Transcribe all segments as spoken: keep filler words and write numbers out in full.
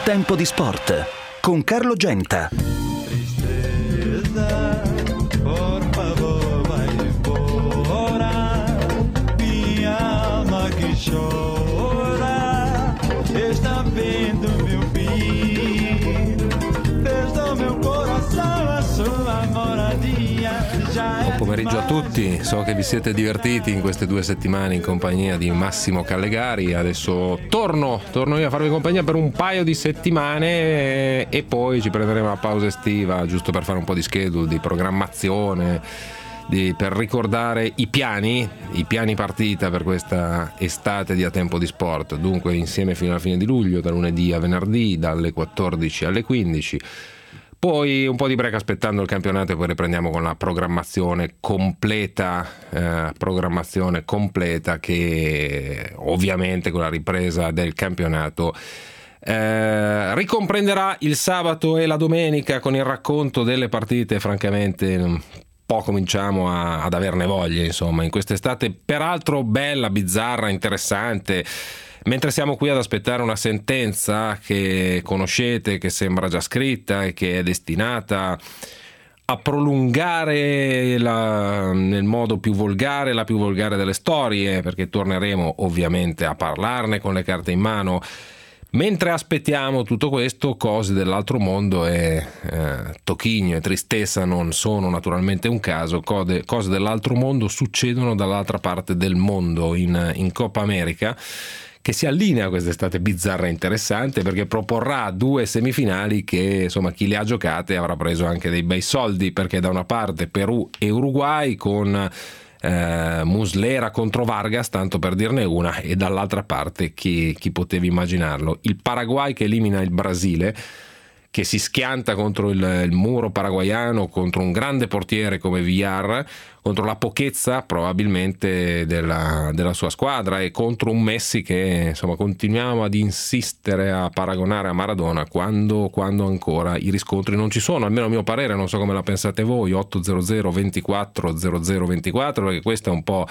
Tempo di Sport con Carlo Genta. Tristeza, por favor, vai embora. Minha alma que chora está vendo meu filho. Desde meu coração a sua moradia. Buon pomeriggio a tutti, so che vi siete divertiti in queste due settimane in compagnia di Massimo Callegari. Adesso torno, torno io a farvi compagnia per un paio di settimane e poi ci prenderemo una pausa estiva giusto per fare un po' di schedule, di programmazione, di, per ricordare i piani, i piani partita per questa estate di A Tempo di Sport. Dunque insieme fino alla fine di luglio, da lunedì a venerdì, dalle quattordici alle quindici. Poi un po' di break aspettando il campionato e poi riprendiamo con la programmazione completa, eh, programmazione completa che ovviamente con la ripresa del campionato eh, ricomprenderà il sabato e la domenica con il racconto delle partite. Francamente un po' cominciamo a, ad averne voglia, insomma, in quest'estate peraltro bella, bizzarra, interessante. Mentre siamo qui ad aspettare una sentenza che conoscete, che sembra già scritta e che è destinata a prolungare la, nel modo più volgare, la più volgare delle storie, perché torneremo ovviamente a parlarne con le carte in mano. Mentre aspettiamo tutto questo, cose dell'altro mondo e eh, Tocchigno e Tristessa non sono naturalmente un caso. Code, cose dell'altro mondo succedono dall'altra parte del mondo, in, in Coppa America, che si allinea quest'estate bizzarra e interessante perché proporrà due semifinali che, insomma, chi le ha giocate avrà preso anche dei bei soldi, perché da una parte Perù e Uruguay con eh, Muslera contro Vargas, tanto per dirne una, e dall'altra parte chi, chi poteva immaginarlo, il Paraguay che elimina il Brasile, che si schianta contro il, il muro paraguaiano, contro un grande portiere come Villar, contro la pochezza probabilmente della, della sua squadra e contro un Messi che, insomma, continuiamo ad insistere a paragonare a Maradona quando, quando ancora i riscontri non ci sono, almeno a mio parere. Non so come la pensate voi. Ottocento ventiquattro zero zero ventiquattro, perché questo è un po'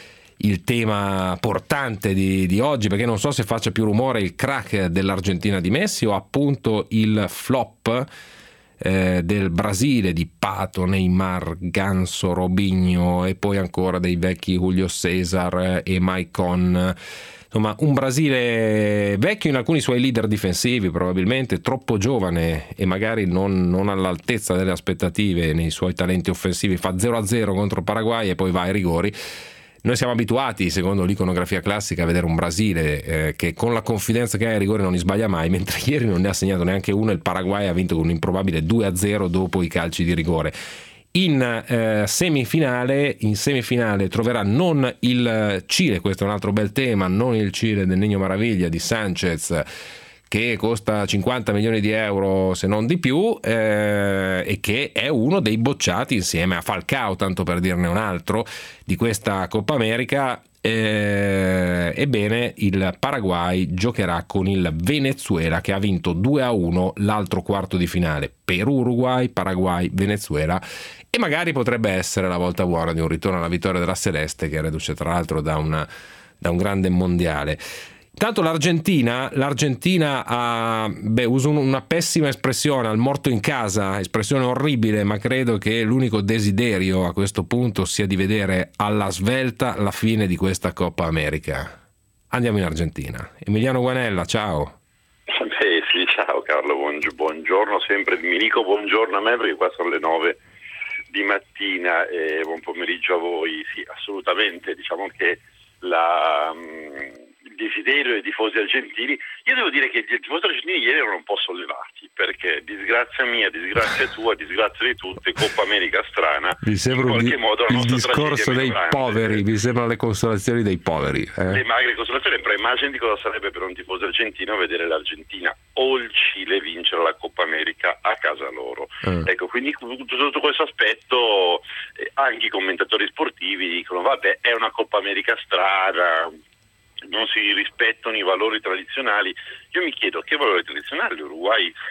il tema portante di, di oggi, perché non so se faccia più rumore il crack dell'Argentina di Messi o appunto il flop eh, del Brasile di Pato, Neymar, Ganso, Robinho e poi ancora dei vecchi Julio César e Maicon. Insomma, un Brasile vecchio in alcuni suoi leader difensivi, probabilmente troppo giovane e magari non, non all'altezza delle aspettative nei suoi talenti offensivi. Fa zero a zero contro Paraguay e poi va ai rigori. Noi siamo abituati, secondo l'iconografia classica, a vedere un Brasile eh, che con la confidenza che ha ai rigori non li sbaglia mai, mentre ieri non ne ha segnato neanche uno. Il Paraguay ha vinto con un improbabile due a zero dopo i calci di rigore. In eh, semifinale, in semifinale troverà non il Cile, questo è un altro bel tema, non il Cile del Niño Maraviglia di Sanchez, che costa cinquanta milioni di euro se non di più, eh, e che è uno dei bocciati insieme a Falcao, tanto per dirne un altro, di questa Coppa America. Eh, ebbene, il Paraguay giocherà con il Venezuela, che ha vinto due a uno l'altro quarto di finale. Perù, Uruguay, Paraguay, Venezuela, e magari potrebbe essere la volta buona di un ritorno alla vittoria della Celeste, che è reduce tra l'altro da, una, da un grande mondiale. Tanto l'Argentina, l'Argentina ha, beh, uso una pessima espressione, al morto in casa, espressione orribile, ma credo che l'unico desiderio a questo punto sia di vedere alla svelta la fine di questa Coppa America. Andiamo in Argentina. Emiliano Guanella, ciao. Beh, sì, ciao Carlo, buongiorno, sempre mi dico buongiorno a me perché qua sono le nove di mattina e buon pomeriggio a voi. Sì, assolutamente, diciamo che la... desiderio dei tifosi argentini. Io devo dire che i tifosi argentini ieri erano un po' sollevati, perché disgrazia mia, disgrazia tua, disgrazia di tutte, Coppa America strana. Mi sembra in qualche di, modo la il discorso dei grande. poveri, mi sembra le consolazioni dei poveri. Eh? Le magre consolazioni, però immagini cosa sarebbe per un tifoso argentino vedere l'Argentina o il Cile vincere la Coppa America a casa loro. Eh. Ecco, quindi sotto questo aspetto eh, anche i commentatori sportivi dicono vabbè, è una Coppa America strana, non si rispettano i valori tradizionali. Io mi chiedo che valori tradizionali l'Uruguay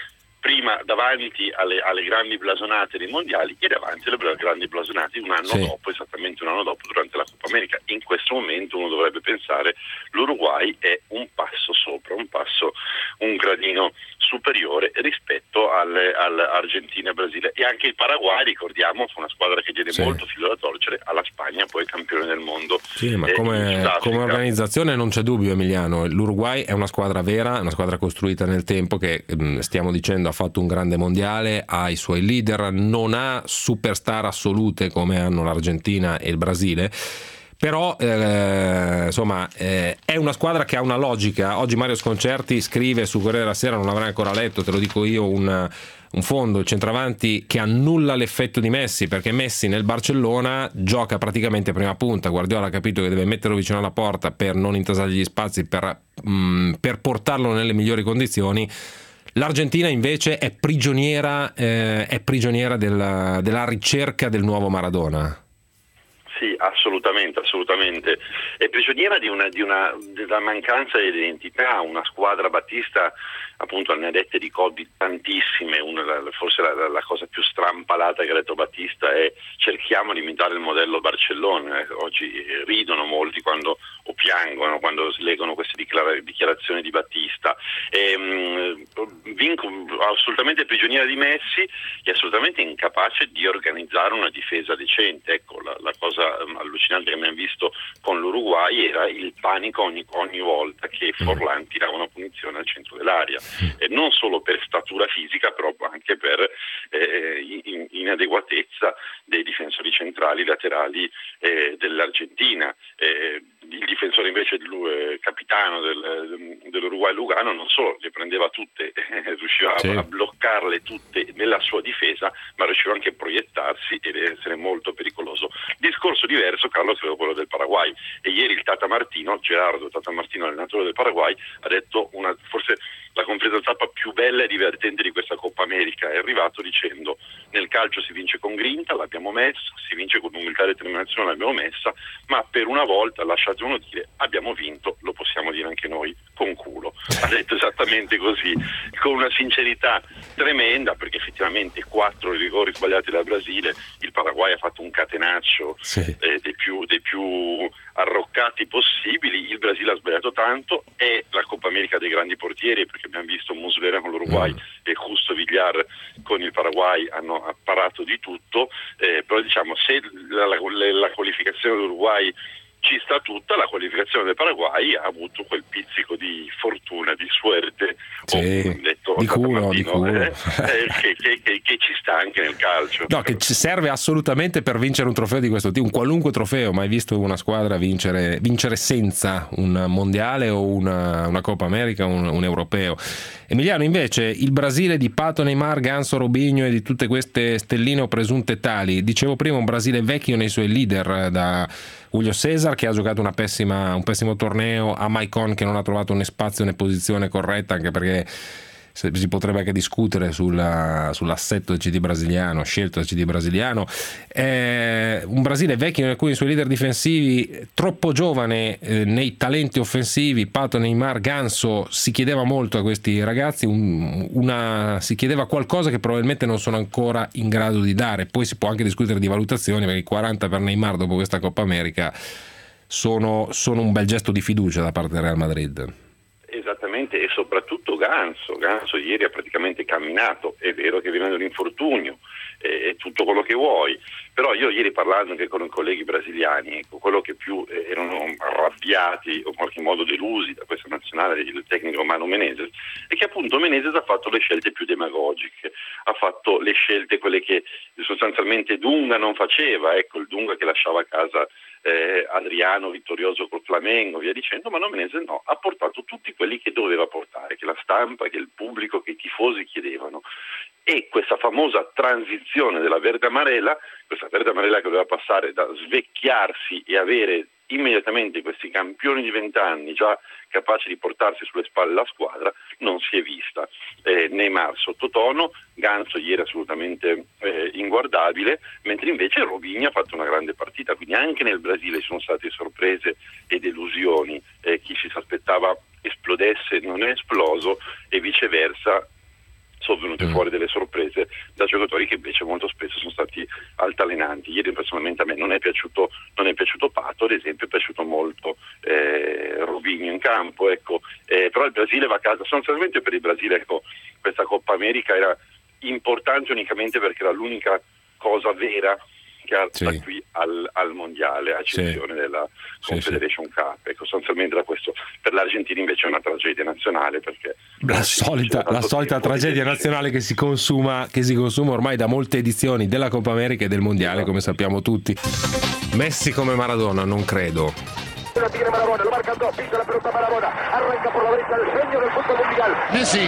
prima davanti alle, alle grandi blasonate dei mondiali e davanti alle grandi blasonate un anno sì. dopo, esattamente un anno dopo, durante la Coppa America. In questo momento uno dovrebbe pensare l'Uruguay è un passo sopra, un passo, un gradino superiore rispetto alle, all'Argentina e Brasile, e anche il Paraguay, ricordiamo, fu una squadra che diede sì. molto filo da torcere alla Spagna, poi campione del mondo. Sì, ma eh, come, come organizzazione non c'è dubbio, Emiliano, l'Uruguay è una squadra vera, una squadra costruita nel tempo che stiamo dicendo ha fatto un grande mondiale, ha i suoi leader, non ha superstar assolute come hanno l'Argentina e il Brasile, però eh, insomma eh, è una squadra che ha una logica. Oggi Mario Sconcerti scrive su Corriere della Sera, non l'avrai ancora letto, te lo dico io, un, un fondo, il centravanti che annulla l'effetto di Messi, perché Messi nel Barcellona gioca praticamente prima punta. Guardiola ha capito che deve metterlo vicino alla porta per non intasargli gli spazi, per, mh, per portarlo nelle migliori condizioni. L'Argentina invece è prigioniera, eh, è prigioniera della, della ricerca del nuovo Maradona. Sì, assolutamente, assolutamente. È prigioniera di una, di una della mancanza di identità. Una squadra, Battista appunto ne ha dette di Covid tantissime. Una, forse la, la cosa più strampalata che ha detto Battista è: cerchiamo di imitare il modello Barcellona. Eh, oggi ridono molti quando o piangono quando leggono queste dichiara- dichiarazioni di Battista. E, mh, vinco, assolutamente prigioniera di Messi, e assolutamente incapace di organizzare una difesa decente. Ecco, la, la cosa allucinante che abbiamo visto con l'Uruguay era il panico ogni, ogni volta che Forlán tirava una punizione al centro dell'area, e non solo per statura fisica, però anche per eh, in, inadeguatezza dei difensori centrali laterali eh, dell'Argentina. Eh, il difensore invece del eh, capitano del, dell'Uruguay, Lugano, non solo le prendeva tutte, eh, riusciva sì. a bloccarle tutte nella sua difesa, ma riusciva anche a proiettarsi ed essere molto pericoloso. Discorso diverso, Carlo, credo quello del Paraguay, e ieri il Tata Martino, Gerardo Tata Martino, allenatore del Paraguay, ha detto una, forse la conferenza stampa più bella e divertente di questa Coppa America. È arrivato dicendo: nel calcio si vince con grinta, l'abbiamo messa, si vince con umiltà e determinazione, l'abbiamo messa, ma per una volta, lasciatelo dire, abbiamo vinto, lo possiamo dire anche noi, con culo. Ha detto esattamente così, con una sincerità tremenda, perché effettivamente quattro rigori sbagliati dal Brasile, il Paraguay ha fatto un catenaccio sì. eh, dei più dei più arroccati possibili, il Brasile ha sbagliato tanto, è la Coppa America dei grandi portieri, perché abbiamo visto Muslera con l'Uruguay mm. e Justo Villar con il Paraguay hanno apparato di tutto, eh, però diciamo, se la, la, la qualificazione dell'Uruguay ci sta tutta, la qualificazione del Paraguay ha avuto quel pizzico di fortuna, di suerte, sì, o detto di culo, Martino, di culo. Eh, eh, che, che, che, che ci sta anche nel calcio. No, che ci serve assolutamente per vincere un trofeo di questo tipo, un qualunque trofeo. Mai visto una squadra vincere, vincere senza un mondiale o una, una Coppa America, un, un europeo. Emiliano, invece, il Brasile di Pato, Neymar, Ganso, Robinho e di tutte queste stelline o presunte tali. Dicevo prima, un Brasile vecchio nei suoi leader, da Julio César, che ha giocato una pessima, un pessimo torneo, a Maicon, che non ha trovato né spazio né posizione corretta, anche perché si potrebbe anche discutere sulla, sull'assetto del C D brasiliano, scelto del C D brasiliano. Eh, un Brasile vecchio in alcuni suoi leader difensivi, troppo giovane eh, nei talenti offensivi. Pato, Neymar, Ganso, si chiedeva molto a questi ragazzi, un, una, si chiedeva qualcosa che probabilmente non sono ancora in grado di dare. Poi si può anche discutere di valutazioni, perché i quaranta per Neymar dopo questa Coppa America sono, sono un bel gesto di fiducia da parte del Real Madrid. Esattamente, e soprattutto Ganso. Ganso ieri ha praticamente camminato. È vero che viene da un infortunio e eh, tutto quello che vuoi, però io ieri, parlando anche con i colleghi brasiliani, quello che più eh, erano arrabbiati o in qualche modo delusi da questa nazionale del tecnico Mano Menezes è che appunto Menezes ha fatto le scelte più demagogiche, ha fatto le scelte quelle che sostanzialmente Dunga non faceva, ecco, il Dunga che lasciava a casa Eh, Adriano vittorioso col Flamengo, via dicendo. Ma Menezes no, ha portato tutti quelli che doveva portare, che la stampa, che il pubblico, che i tifosi chiedevano. E questa famosa transizione della verde amarela, questa verde amarela che doveva passare da svecchiarsi e avere immediatamente questi campioni di vent'anni già capaci di portarsi sulle spalle la squadra, non si è vista. Eh, Neymar sottotono, Ganso ieri assolutamente eh, inguardabile, mentre invece Robinho ha fatto una grande partita. Quindi anche nel Brasile ci sono state sorprese e delusioni, eh, chi si aspettava esplodesse non è esploso, e viceversa sono venute mm. fuori delle sorprese da giocatori che invece molto spesso sono stati altalenanti. Ieri personalmente a me non è piaciuto, non è piaciuto Pato, ad esempio è piaciuto molto eh, Robinho in campo, ecco. Eh, però il Brasile va a casa, sostanzialmente per il Brasile, ecco, questa Coppa America era importante unicamente perché era l'unica cosa vera che ha sì. da qui al, al mondiale, a eccezione sì. della Confederation sì, sì. Cup. Ecco, sostanzialmente da questo. Per l'Argentina invece è una tragedia nazionale, perché la solita, la solita tragedia nazionale che si consuma che si consuma ormai da molte edizioni della Coppa America e del mondiale, come sappiamo tutti. Messi come Maradona, non credo. La tiene Maradona, lo marcan dos, pisa la pelota Maradona, arranca por la derecha el genio del fútbol mundial. Messi,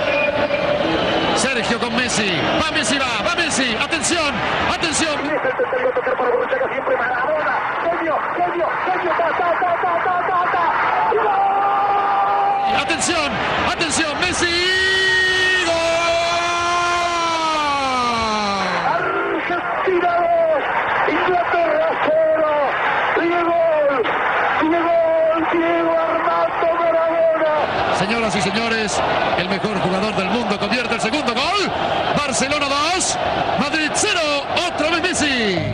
Sergio con Messi, va Messi, va, va Messi, atención, atención. Y es el tercero a tocar para Borruchaga, siempre Maradona, genio, genio, genio, ta, ta, ta, ta, ta, ta, ta. ¡Gol! Atención, atención, Messi, gol. Argentina dos, Inglaterra cero, Diego. Diego Armando Maradona. Señoras y señores, el mejor jugador del mundo convierte el segundo gol. Barcelona dos, Madrid cero, otra vez Messi.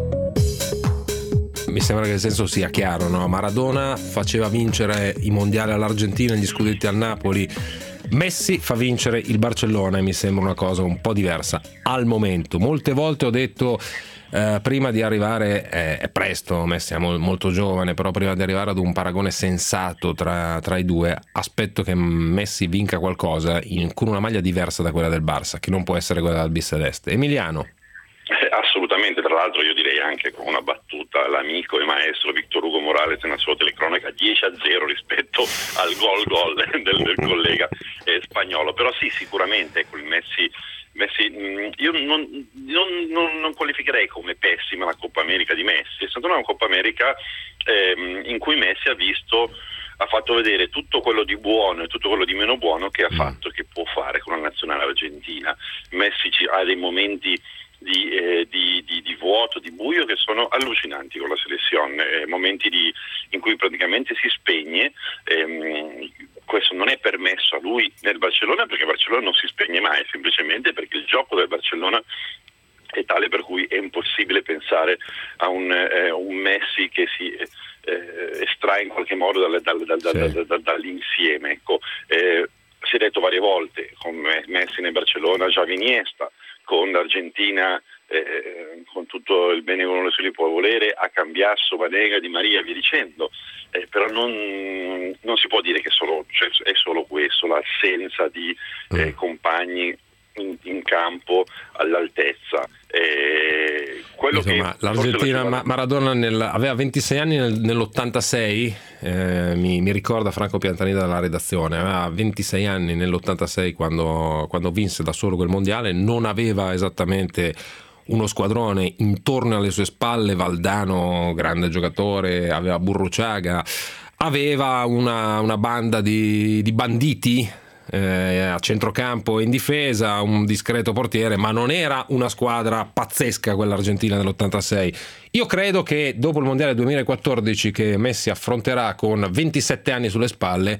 Mi sembra che il senso sia chiaro, no? Maradona faceva vincere i mondiali all'Argentina, gli scudetti al Napoli. Messi fa vincere il Barcellona e mi sembra una cosa un po' diversa al momento. Molte volte ho detto eh, prima di arrivare, eh, è presto, Messi è mo- molto giovane, però prima di arrivare ad un paragone sensato tra, tra i due, aspetto che Messi vinca qualcosa in, con una maglia diversa da quella del Barça, che non può essere quella del Biceleste. Emiliano. Eh, assolutamente, tra l'altro io direi anche con una battuta, l'amico e maestro Victor Hugo Morales nella sua telecronaca dieci a zero rispetto al gol gol del, del collega eh, spagnolo. Però sì, sicuramente ecco, il Messi, Messi mh, io non, non, non, non qualificherei come pessima la Coppa America di Messi. È stata una Coppa America ehm, in cui Messi ha visto ha fatto vedere tutto quello di buono e tutto quello di meno buono che ha fatto e che può fare con la nazionale argentina. Messi ci, ha dei momenti Di, eh, di, di, di vuoto, di buio che sono allucinanti con la selezione, eh, momenti di, in cui praticamente si spegne. Ehm, questo non è permesso a lui nel Barcellona, perché Barcellona non si spegne mai, semplicemente perché il gioco del Barcellona è tale per cui è impossibile pensare a un, eh, un Messi che si eh, estrae in qualche modo dal, dal, dal, sì. dal, dal, dal, dall'insieme. Ecco. Eh, si è detto varie volte, con Messi nel Barcellona, Xavi Iniesta, con l'Argentina, eh, con tutto il bene che uno si può volere, a Cambiasso, Vanega, Di Maria, via dicendo, eh, però non, non si può dire che solo, cioè, è solo questo, l'assenza di eh, mm. compagni in, in campo all'altezza. Eh, quello Insomma, che l'Argentina, Ma- Maradona nel, aveva ventisei anni nel, nell'ottantasei, eh, mi, mi ricorda Franco Piantanida dalla redazione, aveva ventisei anni nell'ottantasei quando, quando vinse da solo quel mondiale, non aveva esattamente uno squadrone intorno alle sue spalle, Valdano, grande giocatore, aveva Burruchaga, aveva una, una banda di, di banditi eh, a centrocampo e in difesa, un discreto portiere, ma non era una squadra pazzesca quella argentina dell'ottantasei. Io credo che dopo il mondiale duemilaquattordici, che Messi affronterà con ventisette anni sulle spalle,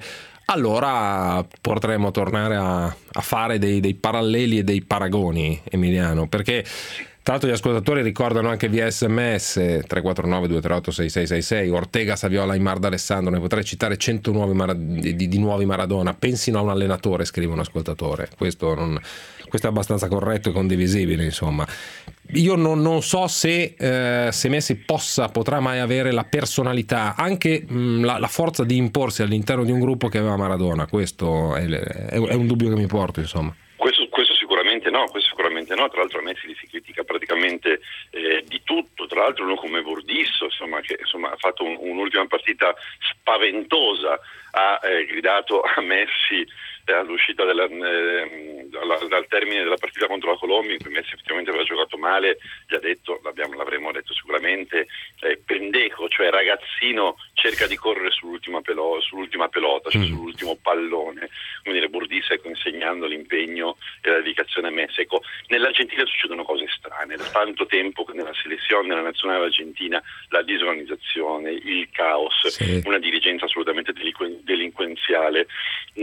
allora potremo tornare a, a fare dei, dei paralleli e dei paragoni, Emiliano, perché tra l'altro gli ascoltatori ricordano anche via sms tre quattro nove due tre otto sei sei sei sei Ortega, Saviola, Aimar D'Alessandro, ne potrei citare cento nuovi Mara, di, di nuovi Maradona. Pensino a un allenatore, scrive un ascoltatore. Questo, non, questo è abbastanza corretto e condivisibile, insomma. Io non, non so se, eh, se Messi possa, potrà mai avere la personalità, anche mh, la, la forza di imporsi all'interno di un gruppo che aveva Maradona. Questo è, è, è un dubbio che mi porto, insomma. Questo, questo sicuramente no, questo sicuramente no. Tra l'altro a Messi si critica praticamente eh, di tutto. Tra l'altro uno come Burdisso, insomma, che insomma, ha fatto un, un'ultima partita spaventosa, ha eh, gridato a Messi eh, all'uscita della, eh, dalla, dal termine della partita contro la Colombia, in cui Messi effettivamente aveva giocato male, gli ha detto, l'abbiamo, l'avremmo detto sicuramente, eh, pendeco, cioè ragazzino, cerca di correre sull'ultima, pelo, sull'ultima pelota, cioè sull'ultimo pallone. Come dire, Burdisso, ecco, insegnando l'impegno e la dedicazione a Messi. Ecco, nell'Argentina succedono cose strane, da tanto tempo che nella selezione, nella nazionale argentina, la disorganizzazione, il caos, sì. Una dirigenza assolutamente delinquen- delinquenziale, una,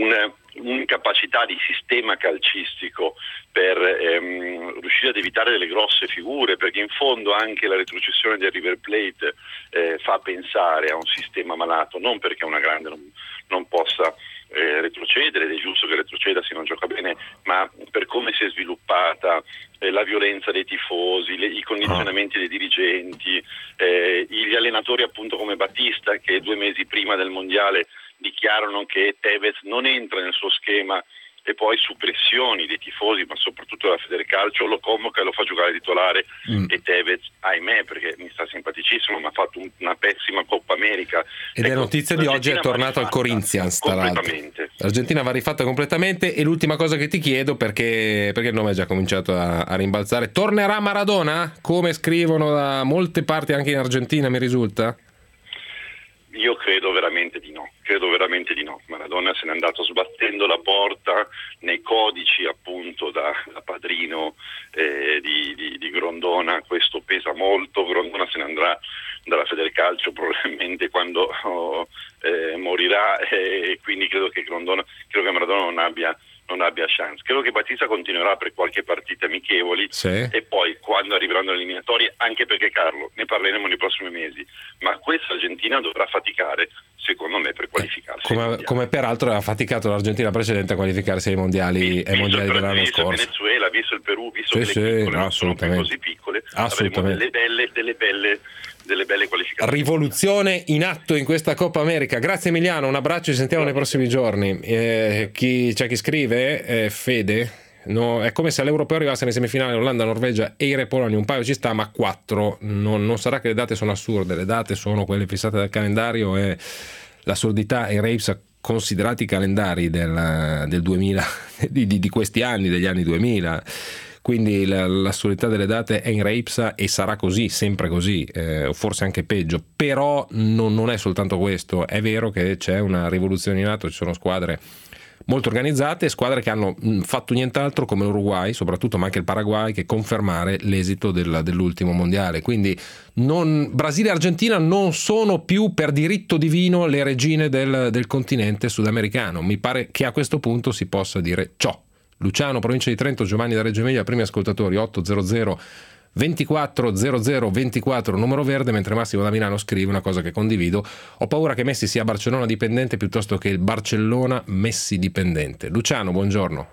un'incapacità di sistema calcistico per ehm, riuscire ad evitare delle grosse figure, perché in fondo anche la retrocessione del River Plate eh, fa pensare a un sistema malato, non perché una grande non, non possa eh, retrocedere, ed è giusto che retroceda se non gioca bene, ma per come si è sviluppata eh, la violenza dei tifosi, le, i condizionamenti dei dirigenti, eh, gli allenatori appunto come Battista, che due mesi prima del mondiale dichiarano che Tevez non entra nel suo schema, e poi su pressioni dei tifosi, ma soprattutto della Federcalcio, lo convoca e lo fa giocare titolare. mm. E Tevez, ahimè, perché mi sta simpaticissimo, ma ha fatto un, una pessima Coppa America. Ed ecco, è notizia di oggi, è tornato al Corinthians, tra l'altro. L'Argentina va rifatta completamente. E l'ultima cosa che ti chiedo, perché, perché il nome è già cominciato a, a rimbalzare, tornerà Maradona? Come scrivono da molte parti anche in Argentina, mi risulta? Io credo veramente di no, credo veramente di no. Maradona se n'è andato sbattendo la porta nei codici appunto da, da padrino eh, di, di, di Grondona, questo pesa molto. Grondona se ne andrà dalla Federcalcio probabilmente quando oh, eh, morirà, e eh, quindi credo che Grondona, credo che Maradona non abbia non abbia chance. Credo che Battista continuerà per qualche partita amichevoli, sì. E poi quando arriveranno le eliminatorie, anche perché Carlo, ne parleremo nei prossimi mesi, ma questa Argentina dovrà faticare, secondo me, per qualificarsi. Eh, come, come peraltro aveva faticato l'Argentina precedente a qualificarsi ai mondiali, ai mondiali dell'anno scorso. Visto il Venezuela, visto il Perù, visto sì, che le sì, piccole no, non sono più così piccole, avremo delle belle, delle belle delle belle qualificazioni. Rivoluzione in atto in questa Coppa America. Grazie Emiliano, un abbraccio, ci sentiamo nei prossimi giorni. Eh, chi, c'è chi scrive, eh, Fede, no, è come se all'Europeo arrivasse nelle semifinali Olanda, Norvegia, Eire, Polonia, un paio ci sta, ma quattro non, non sarà che le date sono assurde, le date sono quelle fissate dal calendario, e l'assurdità e Rapes, considerati i calendari del, del duemila, di, di, di questi anni, degli anni duemila. Quindi la, l'assurdità delle date è in Rapes e sarà così, sempre così, eh, forse anche peggio. Però non, non è soltanto questo, è vero che c'è una rivoluzione in atto, ci sono squadre molto organizzate, squadre che hanno fatto nient'altro, come l'Uruguay soprattutto, ma anche il Paraguay, che confermare l'esito del, dell'ultimo mondiale. Quindi non, Brasile e Argentina non sono più per diritto divino le regine del, del continente sudamericano. Mi pare che a questo punto si possa dire ciò. Luciano, provincia di Trento, Giovanni da Reggio Emilia, primi ascoltatori, otto zero zero ventiquattro zero zero ventiquattro, numero verde, mentre Massimo da Milano scrive una cosa che condivido: ho paura che Messi sia Barcellona dipendente piuttosto che il Barcellona Messi dipendente. Luciano, buongiorno.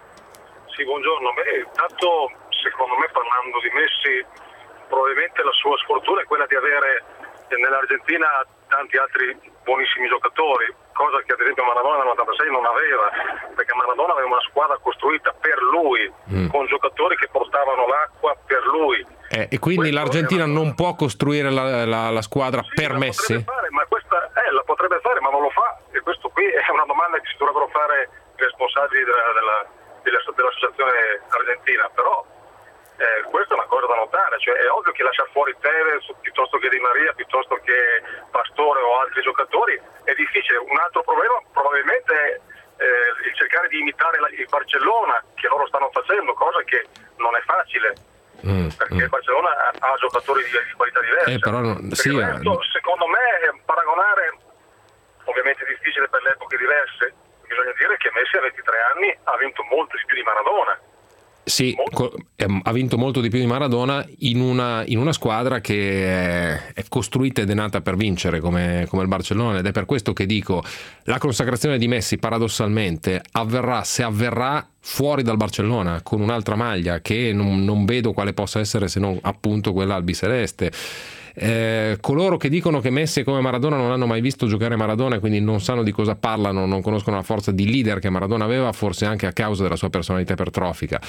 Sì, buongiorno. Beh, intanto, secondo me, parlando di Messi, probabilmente la sua sfortuna è quella di avere nell'Argentina tanti altri buonissimi giocatori, cosa che ad esempio Maradona nel novantasei non aveva, perché Maradona aveva una squadra costruita per lui, mm. con giocatori che portavano l'acqua per lui. Eh, e quindi questo l'Argentina era... non può costruire la, la, la squadra sì, per la Messi? Fare, ma questa eh, la potrebbe fare, ma non lo fa, e questo qui è una domanda che si dovrebbero fare i responsabili della, della, della, dell'associazione argentina, però Eh, questa è una cosa da notare, cioè è ovvio che lasciare fuori Tevez piuttosto che Di Maria, piuttosto che Pastore o altri giocatori è difficile. Un altro problema probabilmente è eh, il cercare di imitare la, il Barcellona, che loro stanno facendo, cosa che non è facile, mm, perché mm. il Barcellona ha, ha giocatori di, di qualità diverse. Eh, però non, sì, resto, eh. secondo me paragonare, ovviamente è difficile per le epoche diverse, bisogna dire che Messi a ventitré anni ha vinto molto di più di Maradona. Sì, ha vinto molto di più di Maradona in una, in una squadra che è costruita ed è nata per vincere come, come il Barcellona, ed è per questo che dico la consacrazione di Messi paradossalmente avverrà, se avverrà, fuori dal Barcellona, con un'altra maglia che non, non vedo quale possa essere se non appunto quella albiceleste. Eh, coloro che dicono che Messi come Maradona non hanno mai visto giocare Maradona e quindi non sanno di cosa parlano, non conoscono la forza di leader che Maradona aveva, forse anche a causa della sua personalità ipertrofica.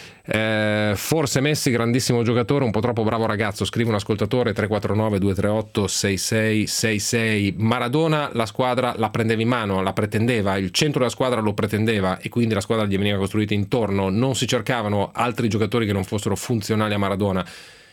Eh, forse Messi grandissimo giocatore, un po' troppo bravo ragazzo, scrive un ascoltatore. Tre quattro nove due tre otto sei sei sei sei. Maradona la squadra la prendeva in mano, la pretendeva, il centro della squadra lo pretendeva e quindi la squadra gli veniva costruita intorno, non si cercavano altri giocatori che non fossero funzionali a Maradona.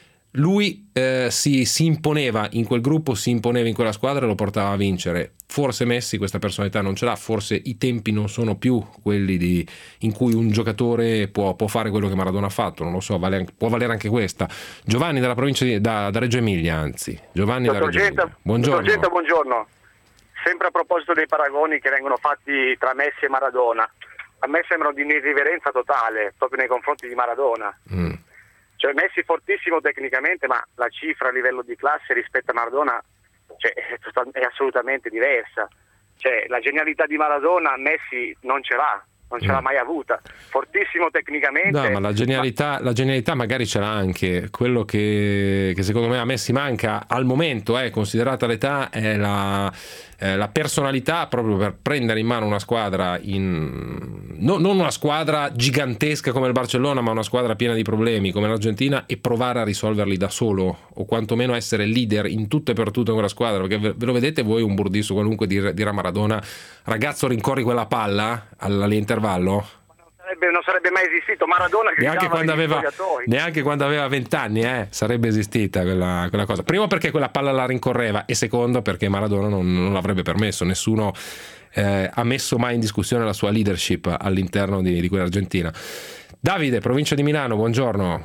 Lui eh, si, si imponeva in quel gruppo, si imponeva in quella squadra e lo portava a vincere. Forse Messi questa personalità non ce l'ha, forse i tempi non sono più quelli di, in cui un giocatore può, può fare quello che Maradona ha fatto, non lo so, vale, può valere anche questa. Giovanni dalla provincia di, da, da Reggio Emilia, anzi. Giovanni da Reggio Emilia. Buongiorno. Genta, buongiorno. sempre a proposito dei paragoni che vengono fatti tra Messi e Maradona, a me sembrano di un'irriverenza totale proprio nei confronti di Maradona. Mm. Cioè Messi fortissimo tecnicamente, ma la cifra a livello di classe rispetto a Maradona, cioè, è, è assolutamente diversa. Cioè, la genialità di Maradona Messi non ce l'ha, non ce l'ha mai avuta. Fortissimo tecnicamente. No, ma la genialità, ma... la genialità magari ce l'ha anche. Quello che, che secondo me a Messi manca al momento, è eh, considerata l'età, è la, eh, la personalità proprio per prendere in mano una squadra, in, no, non una squadra gigantesca come il Barcellona, ma una squadra piena di problemi come l'Argentina, e provare a risolverli da solo, o quantomeno essere leader in tutto e per tutto in quella squadra. Perché ve, ve lo vedete voi un burdisso qualunque dire, dire a Maradona: ragazzo, rincorri quella palla all'intervallo? Non sarebbe, non sarebbe mai esistito. Maradona che neanche quando aveva neanche quando aveva vent'anni eh, sarebbe esistita quella, quella cosa. Primo perché quella palla la rincorreva, e secondo perché Maradona non, non l'avrebbe permesso. Nessuno eh, ha messo mai in discussione la sua leadership all'interno di, di quell'Argentina. Davide, provincia di Milano, buongiorno.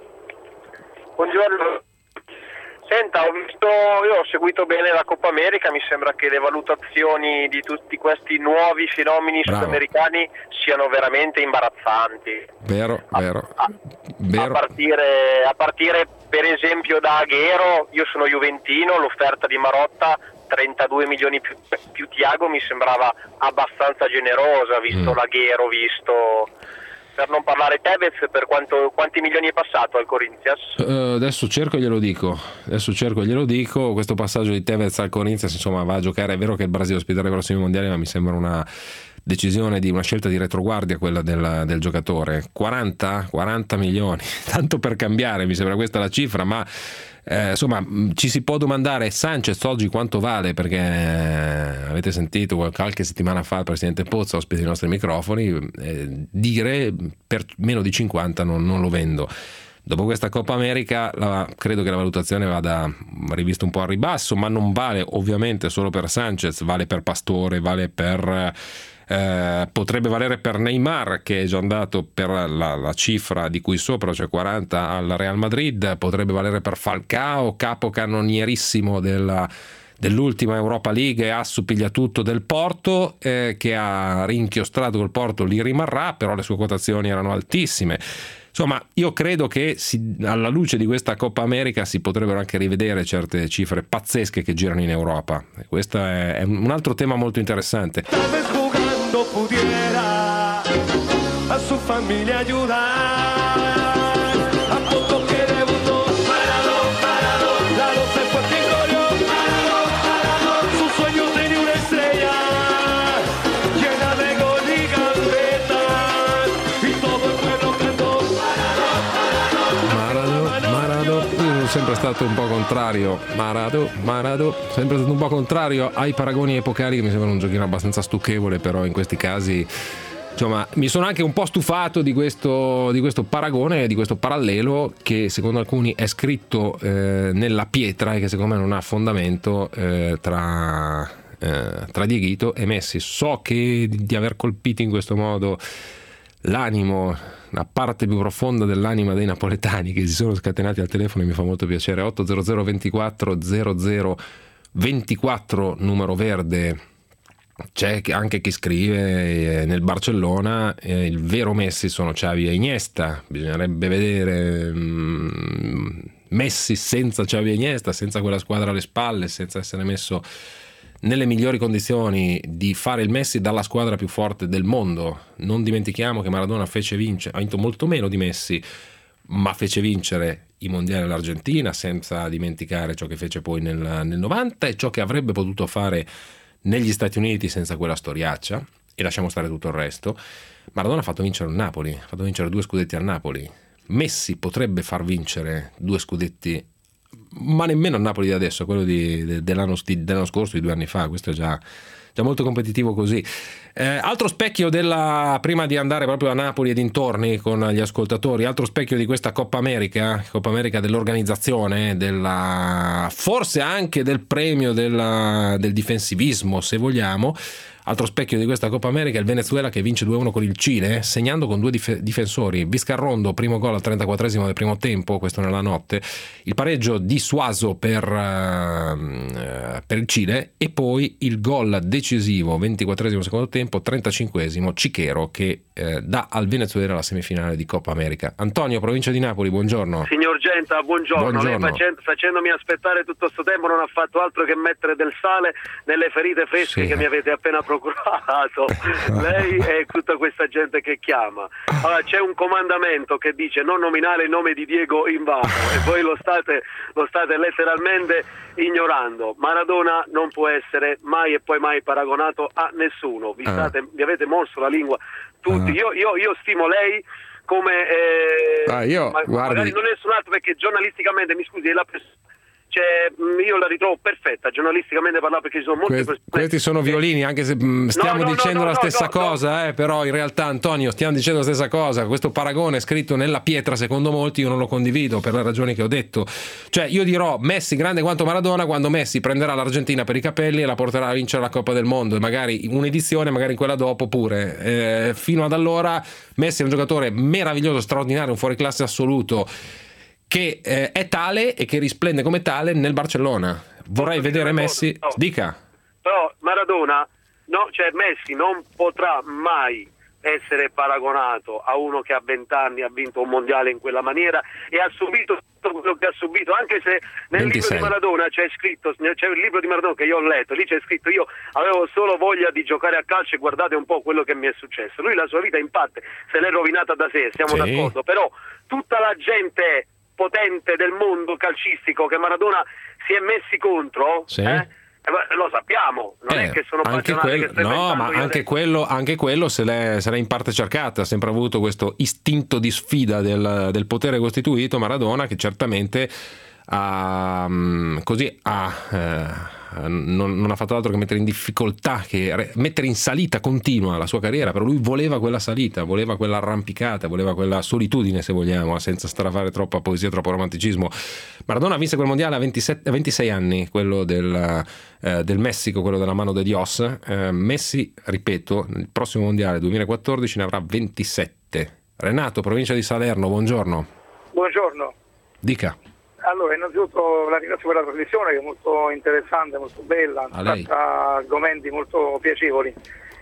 Buongiorno. Senta, ho visto, io ho seguito bene la Coppa America, mi sembra che le valutazioni di tutti questi nuovi fenomeni Bravo. sudamericani siano veramente imbarazzanti. Vero, vero. A, vero. a, partire, a partire per esempio da Agüero, io sono juventino, l'offerta di Marotta trentadue milioni più, più Thiago mi sembrava abbastanza generosa, visto mm. l'Agüero, visto... Per non parlare Tevez, per quanto, quanti milioni è passato al Corinthians? Uh, adesso cerco e glielo dico. Adesso cerco e glielo dico. Questo passaggio di Tevez al Corinthians, insomma, va a giocare. È vero che il Brasile ospiterà i prossimi mondiali, ma mi sembra una decisione di una scelta di retroguardia quella del, del giocatore. quaranta milioni, tanto per cambiare, mi sembra questa la cifra, ma eh, insomma ci si può domandare Sanchez oggi quanto vale, perché eh, avete sentito qualche settimana fa il presidente Pozza, ospite dei nostri microfoni, eh, dire per meno di cinquanta non, non lo vendo. Dopo questa Coppa America la, credo che la valutazione vada rivista un po' a ribasso, ma non vale ovviamente solo per Sanchez, vale per Pastore, vale per eh, potrebbe valere per Neymar, che è già andato per la, la cifra di cui sopra, cioè quaranta al Real Madrid, potrebbe valere per Falcao, capocannonierissimo della dell'ultima Europa League e asso pigliatutto del Porto, eh, che ha rinchiostrato col Porto, lì rimarrà, però le sue quotazioni erano altissime. Insomma, io credo che si, alla luce di questa Coppa America si potrebbero anche rivedere certe cifre pazzesche che girano in Europa. E questo è, è un altro tema molto interessante. Tal jugando pudiera a su familia ayudar. A poco que debutó, Maradona, Maradona, la doce fue quien corrió, Maradona, Maradona, su sueño tenía una estrella llena de gol y gambetas y todo el pueblo cantó Maradona, Maradona. Io sono sempre stato un po' contrario, Maradona, Maradona, sempre stato un po' contrario ai paragoni epocali, che mi sembrano un giochino abbastanza stucchevole, però in questi casi insomma mi sono anche un po' stufato di questo, di questo paragone, di questo parallelo che secondo alcuni è scritto eh, nella pietra e che secondo me non ha fondamento, eh, tra, eh, tra Dieguito e Messi. So che di, di aver colpito in questo modo l'animo, la parte più profonda dell'anima dei napoletani che si sono scatenati al telefono, e mi fa molto piacere. Otto zero zero ventiquattro zero zero ventiquattro numero verde. C'è anche chi scrive eh, nel Barcellona eh, il vero Messi sono Xavi e Iniesta. Bisognerebbe vedere mm, Messi senza Xavi e Iniesta, senza quella squadra alle spalle, senza essere messo nelle migliori condizioni di fare il Messi dalla squadra più forte del mondo. Non dimentichiamo che Maradona fece vincere, ha vinto molto meno di Messi, ma fece vincere i mondiali all'Argentina, senza dimenticare ciò che fece poi nel, nel novanta e ciò che avrebbe potuto fare negli Stati Uniti senza quella storiaccia, e lasciamo stare tutto il resto. Maradona ha fatto vincere il Napoli, ha fatto vincere due scudetti al Napoli. Messi potrebbe far vincere due scudetti, ma nemmeno al Napoli di adesso, quello di, de, dell'anno, dell'anno scorso, di due anni fa. Questo è già, già molto competitivo così. Eh, altro specchio della, prima di andare proprio a Napoli e dintorni con gli ascoltatori, altro specchio di questa Coppa America, Coppa America dell'organizzazione, della, forse anche del premio della, del difensivismo, se vogliamo. Altro specchio di questa Coppa America è il Venezuela che vince due a uno con il Cile, segnando con due dif- difensori. Vizcarrondo, primo gol al trentaquattresimo del primo tempo, questo nella notte. Il pareggio di Suazo per, uh, per il Cile, e poi il gol decisivo, ventiquattresimo secondo tempo, trentacinquesimo, Cichero, che eh, dà al Venezuela la semifinale di Coppa America. Antonio, provincia di Napoli, buongiorno. Signor Genta, buongiorno. buongiorno. Lei facendo, facendomi aspettare tutto questo tempo non ha fatto altro che mettere del sale nelle ferite fresche, sì, che mi avete appena procurato. Lei e tutta questa gente che chiama. Allora, c'è un comandamento che dice non nominare il nome di Diego in vano e voi lo state, lo state letteralmente ignorando. Maradona non può essere mai e poi mai paragonato a nessuno. Vi, state, uh. vi avete morso la lingua tutti. Uh. Io, io, io stimo lei come eh, ah, io, ma, magari non è nessun altro, perché giornalisticamente, mi scusi, la persona, cioè, io la ritrovo perfetta giornalisticamente parlando, perché ci sono molti que- questi sono violini, anche se mh, stiamo no, no, dicendo no, no, la stessa no, cosa no. Eh, però in realtà, Antonio, stiamo dicendo la stessa cosa. Questo paragone scritto nella pietra, secondo molti, io non lo condivido per le ragioni che ho detto. Cioè, io dirò Messi grande quanto Maradona quando Messi prenderà l'Argentina per i capelli e la porterà a vincere la Coppa del Mondo, e magari un'edizione, magari quella dopo pure. Eh, fino ad allora Messi è un giocatore meraviglioso, straordinario, un fuoriclasse assoluto, che eh, è tale e che risplende come tale nel Barcellona. Vorrei vedere Messi. No. Dica. Però Maradona, no, cioè Messi non potrà mai essere paragonato a uno che a vent'anni ha vinto un mondiale in quella maniera e ha subito tutto quello che ha subito, anche se nel ventisei libro di Maradona c'è scritto, c'è il libro di Maradona che io ho letto, lì c'è scritto io avevo solo voglia di giocare a calcio e guardate un po' quello che mi è successo. Lui la sua vita in parte se l'è rovinata da sé, siamo sì. d'accordo, però tutta la gente potente del mondo calcistico che Maradona si è messi contro, sì. eh? Eh, lo sappiamo, non eh, è che sono anche quello, che no, ma anche quello, anche quello se l'è, se l'è in parte cercata. Ha sempre avuto questo istinto di sfida del, del potere costituito, Maradona, che certamente ha, così ha, eh, non, non ha fatto altro che mettere in difficoltà, che mettere in salita continua la sua carriera. Però lui voleva quella salita, voleva quella arrampicata, voleva quella solitudine, se vogliamo, senza stare a fare troppa poesia, troppo romanticismo. Maradona vinse quel mondiale a ventisette, a ventisei anni, quello del, eh, del Messico, quello della mano de Dios. eh, Messi, ripeto, nel prossimo mondiale duemilaquattordici ne avrà ventisette. Renato, provincia di Salerno, buongiorno. Buongiorno. Dica. Allora, innanzitutto la ringrazio per la trasmissione, che è molto interessante, molto bella, tratta argomenti molto piacevoli.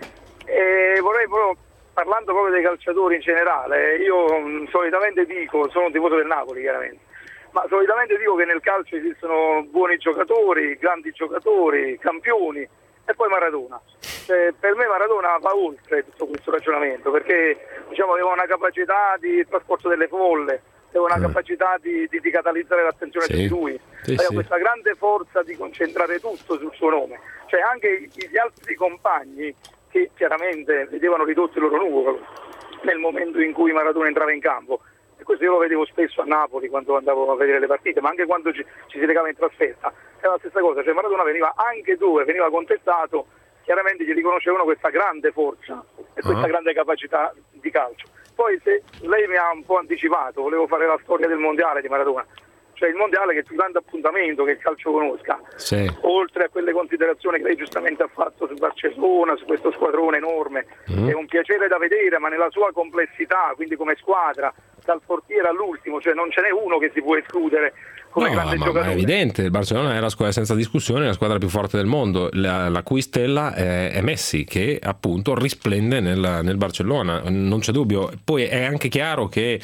E vorrei proprio, parlando proprio dei calciatori in generale, io mh, solitamente dico, sono un tifoso del Napoli chiaramente, ma solitamente dico che nel calcio esistono buoni giocatori, grandi giocatori, campioni e poi Maradona. Cioè, per me Maradona va oltre tutto questo ragionamento, perché diciamo aveva una capacità di trasporto delle folle, aveva una mm. capacità di, di, di catalizzare l'attenzione sì. di lui, sì, aveva sì. questa grande forza di concentrare tutto sul suo nome. Cioè anche gli altri compagni, che chiaramente vedevano ridotto il loro numero nel momento in cui Maradona entrava in campo, e questo io lo vedevo spesso a Napoli quando andavo a vedere le partite, ma anche quando ci, ci si recava in trasferta, era la stessa cosa. Cioè Maradona veniva anche dove veniva contestato, chiaramente gli riconoscevano questa grande forza e questa uh-huh. grande capacità di calcio. Poi se lei mi ha un po' anticipato, volevo fare la storia del mondiale di Maradona, cioè il mondiale che è il più grande appuntamento che il calcio conosca, sì. oltre a quelle considerazioni che lei giustamente ha fatto su Barcellona, su questo squadrone enorme, mm. è un piacere da vedere, ma nella sua complessità, quindi come squadra, dal portiere all'ultimo, cioè non ce n'è uno che si può escludere come no, grande ma, giocatore. Ma è evidente, il Barcellona è la squadra senza discussione, la squadra più forte del mondo, la, la cui stella è, è Messi, che appunto risplende nel, nel Barcellona, non c'è dubbio. Poi è anche chiaro che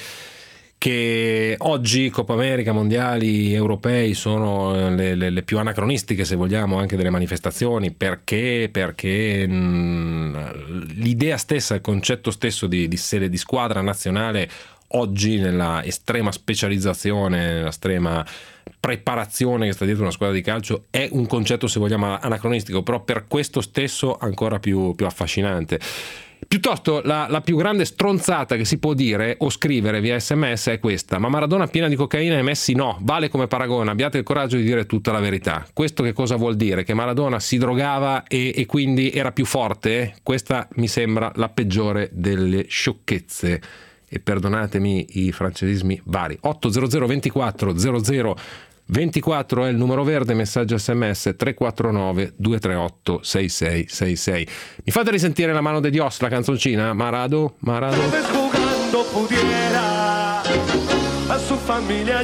che oggi Coppa America, mondiali, europei sono le, le, le più anacronistiche, se vogliamo, anche delle manifestazioni, perché perché mh, l'idea stessa, il concetto stesso di, di sede di squadra nazionale oggi nella estrema specializzazione, nella estrema preparazione che sta dietro una squadra di calcio, è un concetto, se vogliamo, anacronistico, però per questo stesso ancora più, più affascinante. Piuttosto la, la più grande stronzata che si può dire o scrivere via sms è questa: ma Maradona piena di cocaina e Messi no, vale come paragone, abbiate il coraggio di dire tutta la verità. Questo che cosa vuol dire? Che Maradona si drogava e, e quindi era più forte? Questa mi sembra la peggiore delle sciocchezze, e perdonatemi i francesismi vari. Ottocento ventiquattro zero zero ventiquattro è il numero verde, messaggio sms tre quattro nove due tre otto sei sei sei sei. Mi fate risentire la mano de Dios, la canzoncina Marado, Marado. Jugando pudiera a su familia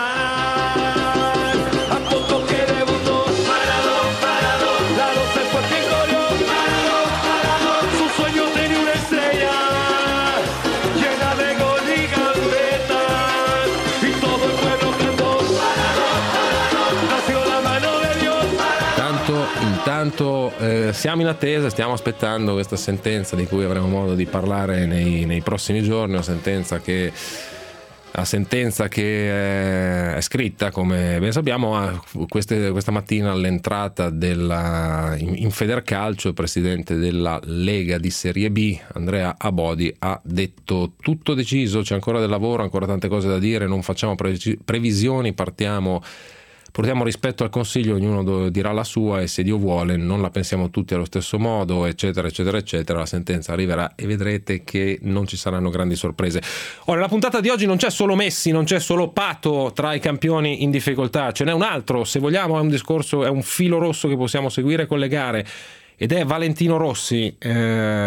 ayudar, a poco que debutó Marado, Marado, la doce fue quien corrió Marado, Marado, su sueño tenía una estrella llena de gol y gambetas y todo el pueblo cantó Marado, Marado, nació la mano de Dios Marado. Tanto, intanto eh, siamo in attesa, stiamo aspettando questa sentenza di cui avremo modo di parlare nei, nei prossimi giorni, una sentenza che La sentenza che è scritta, come ben sappiamo, queste, questa mattina all'entrata della, in, in Federcalcio, il presidente della Lega di Serie B, Andrea Abodi, ha detto: tutto deciso, c'è ancora del lavoro, ancora tante cose da dire, non facciamo pre- previsioni, partiamo, portiamo rispetto al Consiglio, ognuno dirà la sua e se Dio vuole non la pensiamo tutti allo stesso modo, eccetera eccetera eccetera. La sentenza arriverà e vedrete che non ci saranno grandi sorprese. Ora, nella puntata di oggi non c'è solo Messi, non c'è solo Pato tra i campioni in difficoltà, ce n'è un altro, se vogliamo è un discorso, è un filo rosso che possiamo seguire e collegare, ed è Valentino Rossi. Eh,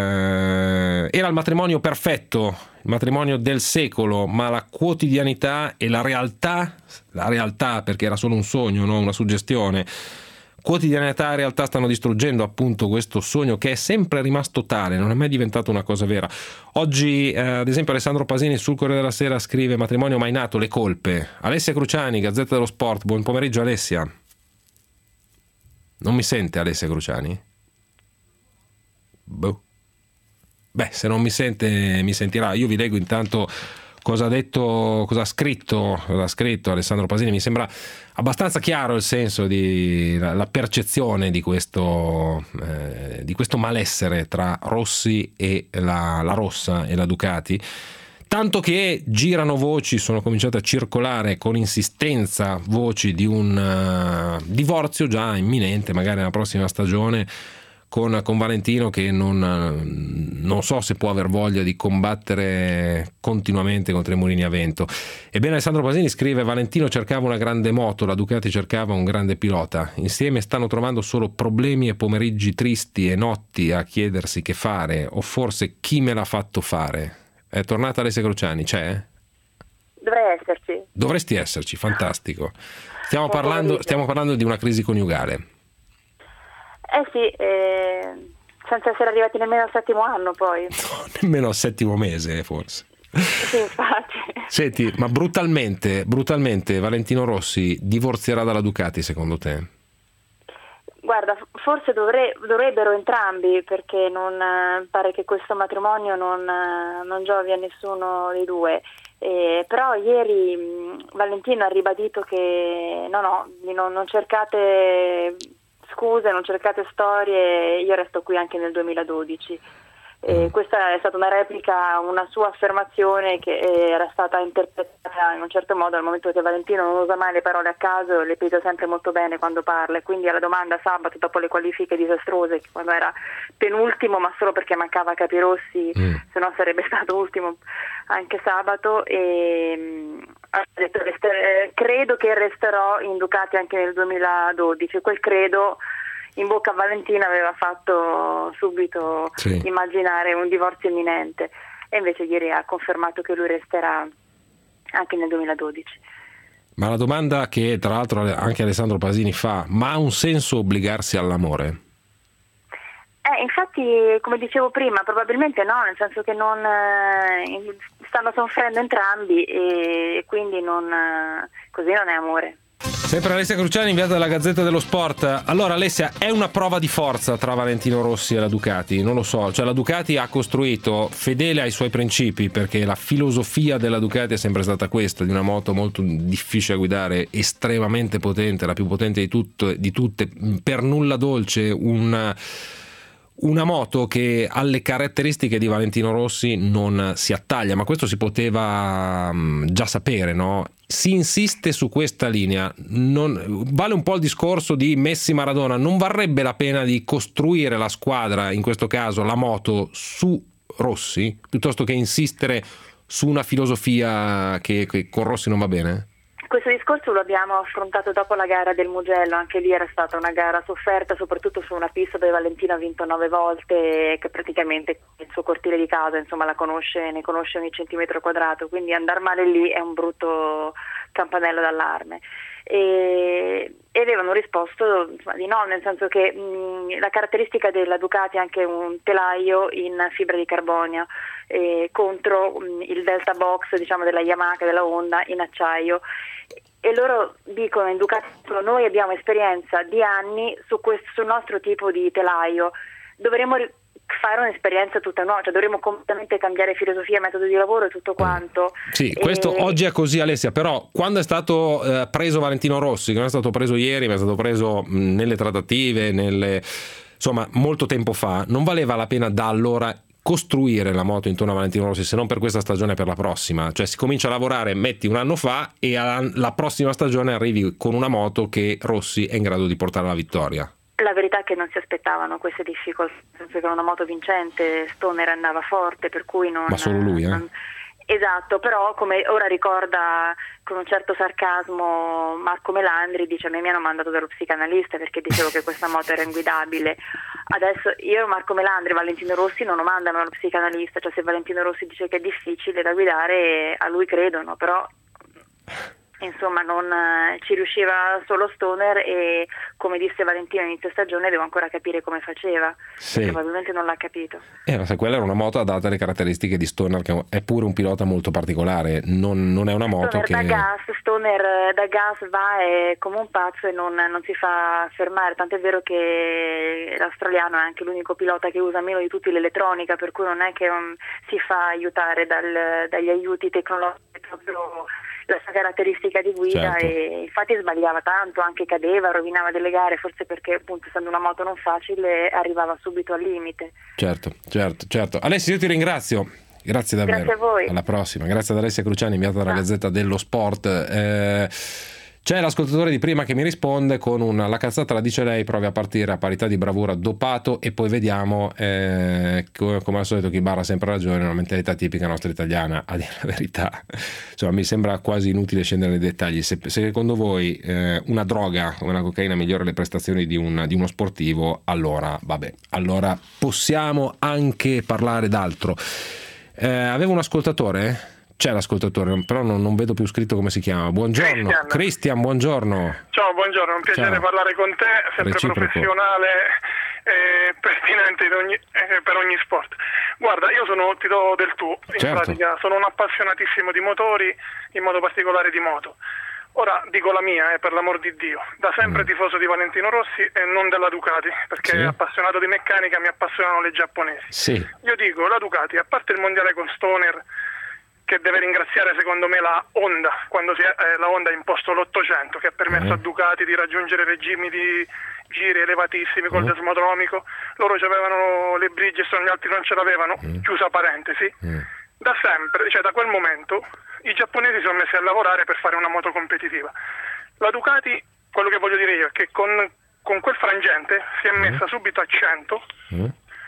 era il matrimonio perfetto, il matrimonio del secolo, ma la quotidianità e la realtà, la realtà perché era solo un sogno, no? Una suggestione, quotidianità e realtà stanno distruggendo appunto questo sogno che è sempre rimasto tale, non è mai diventato una cosa vera. Oggi eh, ad esempio Alessandro Pasini sul Corriere della Sera scrive: matrimonio mai nato, le colpe. Alessia Cruciani, Gazzetta dello Sport. Buon pomeriggio Alessia. Non mi sente Alessia Cruciani? Boh. Beh, se non mi sente mi sentirà. Io vi leggo intanto cosa ha detto, cosa ha scritto, cosa ha scritto Alessandro Pasini. Mi sembra abbastanza chiaro il senso di la, la percezione di questo eh, di questo malessere tra Rossi e la, la Rossa e la Ducati, tanto che girano voci, sono cominciate a circolare con insistenza voci di un uh, divorzio già imminente, magari nella prossima stagione, Con, con Valentino che non, non so se può aver voglia di combattere continuamente contro i mulini a vento. Ebbene, Alessandro Pasini scrive: Valentino cercava una grande moto, la Ducati cercava un grande pilota, insieme stanno trovando solo problemi e pomeriggi tristi e notti a chiedersi che fare, o forse chi me l'ha fatto fare. È tornata Alessia Cruciani, c'è? Dovrei esserci. Dovresti esserci, fantastico. Stiamo parlando, stiamo parlando di una crisi coniugale. Eh sì, eh, senza essere arrivati nemmeno al settimo anno poi. No, nemmeno al settimo mese forse. Sì, infatti. Senti, ma brutalmente, brutalmente Valentino Rossi divorzierà dalla Ducati secondo te? Guarda, forse dovre- dovrebbero entrambi, perché non eh, pare che questo matrimonio non, eh, non giovi a nessuno dei due. Eh, però ieri mh, Valentino ha ribadito che no, no, non, non cercate scuse, non cercate storie, io resto qui anche nel duemiladodici. Eh, questa è stata una replica, una sua affermazione che era stata interpretata in un certo modo, al momento che Valentino non usa mai le parole a caso, le pesa sempre molto bene quando parla, e quindi alla domanda sabato dopo le qualifiche disastrose, quando era penultimo ma solo perché mancava Capirossi, mm. se no sarebbe stato ultimo anche sabato, e ha detto: credo che resterò in Ducati anche nel duemiladodici. Quel credo in bocca a Valentina aveva fatto subito sì. immaginare un divorzio imminente, e invece ieri ha confermato che lui resterà anche nel duemiladodici. Ma la domanda che tra l'altro anche Alessandro Pasini fa: ma ha un senso obbligarsi all'amore? Eh, infatti, come dicevo prima, probabilmente no, nel senso che non eh, stanno soffrendo entrambi, e quindi non, eh, così non è amore. Sempre Alessia Cruciani, inviata dalla Gazzetta dello Sport. Allora Alessia, è una prova di forza tra Valentino Rossi e la Ducati? Non lo so, cioè la Ducati ha costruito, fedele ai suoi principi, perché la filosofia della Ducati è sempre stata questa, di una moto molto difficile da guidare, estremamente potente, la più potente di, tutto, di tutte, per nulla dolce, un... una moto che alle caratteristiche di Valentino Rossi non si attaglia, ma questo si poteva già sapere, no? Si insiste su questa linea, non, vale un po' il discorso di Messi Maradona, non varrebbe la pena di costruire la squadra, in questo caso la moto, su Rossi, piuttosto che insistere su una filosofia che, che con Rossi non va bene? Questo discorso lo abbiamo affrontato dopo la gara del Mugello, anche lì era stata una gara sofferta, soprattutto su una pista dove Valentino ha vinto nove volte, che praticamente il suo cortile di casa, insomma, la conosce, ne conosce ogni centimetro quadrato, quindi andare male lì è un brutto campanello d'allarme. E, e avevano risposto insomma, di no, nel senso che mh, la caratteristica della Ducati è anche un telaio in fibra di carbonio eh, contro mh, il Delta Box, diciamo, della Yamaha, della Honda in acciaio. E loro dicono in Ducati: noi abbiamo esperienza di anni su questo, sul nostro tipo di telaio, dovremmo ri- fare un'esperienza tutta nuova, cioè dovremmo completamente cambiare filosofia, metodo di lavoro e tutto quanto. Sì, questo e... oggi è così, Alessia, però quando è stato eh, preso Valentino Rossi, che non è stato preso ieri, ma è stato preso mh, nelle trattative, nelle... insomma molto tempo fa, non valeva la pena da allora costruire la moto intorno a Valentino Rossi, se non per questa stagione, per la prossima? Cioè si comincia a lavorare, metti un anno fa, e alla prossima stagione arrivi con una moto che Rossi è in grado di portare alla vittoria. La verità è che non si aspettavano queste difficoltà, nel senso che era una moto vincente, Stoner andava forte, per cui non... Ma solo lui, eh? Non... Esatto, però come ora ricorda con un certo sarcasmo Marco Melandri, dice: a me mi hanno mandato dallo psicanalista perché dicevo che questa moto era inguidabile. Adesso io, Marco Melandri, Valentino Rossi non lo mandano dallo psicanalista, cioè se Valentino Rossi dice che è difficile da guidare, a lui credono, però insomma non ci riusciva solo Stoner, e come disse Valentino inizio stagione devo ancora capire come faceva. Sì. Probabilmente non l'ha capito. Eh, ma se quella era una moto adatta alle caratteristiche di Stoner, che è pure un pilota molto particolare, non, non è una moto Stoner che... da gas, Stoner da gas va è come un pazzo e non, non si fa fermare, tant'è vero che l'australiano è anche l'unico pilota che usa meno di tutti l'elettronica, per cui non è che um, si fa aiutare dal, dagli aiuti tecnologici, proprio la sua caratteristica di guida. Certo. E infatti sbagliava tanto, anche cadeva, rovinava delle gare, forse perché appunto essendo una moto non facile arrivava subito al limite. Certo, certo, certo. Alessia, io ti ringrazio. Grazie davvero. Grazie a voi. Alla prossima. Grazie ad Alessia Cruciani, inviata dalla Gazzetta dello Sport. Eh, c'è l'ascoltatore di prima che mi risponde con una: la cazzata la dice lei, provi a partire a parità di bravura, dopato, e poi vediamo. Eh, come al solito chi barra ha sempre ragione, una mentalità tipica nostra italiana, a dire la verità. Insomma, mi sembra quasi inutile scendere nei dettagli. Se, se secondo voi eh, una droga o una cocaina migliora le prestazioni di, un, di uno sportivo, allora vabbè, allora possiamo anche parlare d'altro. Eh, avevo un ascoltatore? C'è l'ascoltatore, però non, non vedo più scritto come si chiama. Buongiorno. Christian, Christian, buongiorno. Ciao, buongiorno, è un piacere Ciao. parlare con te, sempre Reciproco. Professionale e pertinente in ogni, eh, per ogni sport. Guarda, io sono, ti do del tuo, in Certo. pratica sono un appassionatissimo di motori, in modo particolare di moto. Ora dico la mia, eh, per l'amor di Dio, da sempre Mm. tifoso di Valentino Rossi e non della Ducati, perché Sì. appassionato di meccanica, mi appassionano le giapponesi. Sì. Io dico, la Ducati, a parte il mondiale con Stoner, che deve ringraziare secondo me la Honda, quando si è, eh, la Honda ha imposto l'ottocento, che ha permesso Mm. a Ducati di raggiungere regimi di giri elevatissimi col Mm. desmodromico. Loro avevano le Bridgestone, gli altri non ce l'avevano, Mm. chiusa parentesi. Mm. Da sempre, cioè da quel momento, i giapponesi si sono messi a lavorare per fare una moto competitiva. La Ducati, quello che voglio dire io, è che con, con quel frangente si è messa subito a cento, Mm.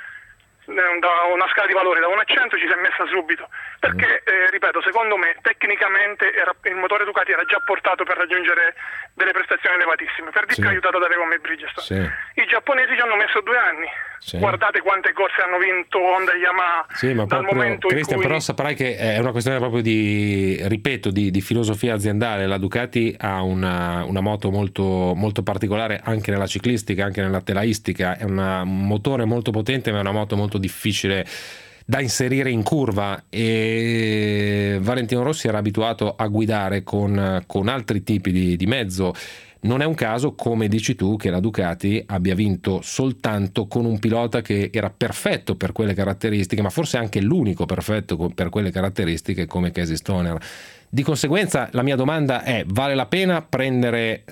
da una scala di valori da uno a cento ci si è messa subito, perché eh, ripeto, secondo me tecnicamente era, il motore Ducati era già portato per raggiungere delle prestazioni elevatissime, per di Sì. più aiutato dalle gomme Bridgestone. Sì. I giapponesi ci hanno messo due anni. Sì. Guardate quante corse hanno vinto Honda e Yamaha. Sì, ma dal proprio, momento in Christian, cui... però saprai che è una questione proprio di, ripeto, di, di filosofia aziendale. La Ducati ha una, una moto molto, molto particolare anche nella ciclistica, anche nella telaistica. È una, un motore molto potente, ma è una moto molto difficile da inserire in curva, e Valentino Rossi era abituato a guidare con, con altri tipi di, di mezzo. Non è un caso, come dici tu, che la Ducati abbia vinto soltanto con un pilota che era perfetto per quelle caratteristiche, ma forse anche l'unico perfetto per quelle caratteristiche, come Casey Stoner. Di conseguenza la mia domanda è: vale la pena prendere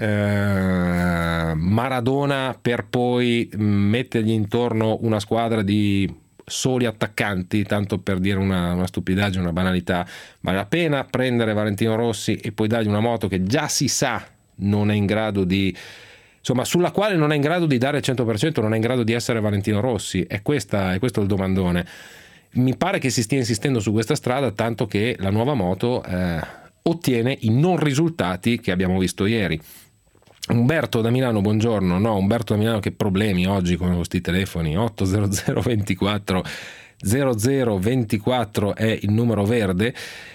eh, Maradona per poi mettergli intorno una squadra di soli attaccanti, tanto per dire una, una stupidaggine, una banalità? Vale la pena prendere Valentino Rossi e poi dargli una moto che già si sa non è in grado di, insomma, sulla quale non è in grado di dare il cento per cento, non è in grado di essere Valentino Rossi? È questa, è questo il domandone. Mi pare che si stia insistendo su questa strada, tanto che la nuova moto eh, ottiene i non risultati che abbiamo visto ieri. Umberto da Milano, buongiorno. No, Umberto da Milano, che problemi oggi con questi telefoni. otto zero zero ventiquattro zero zero ventiquattro è il numero verde.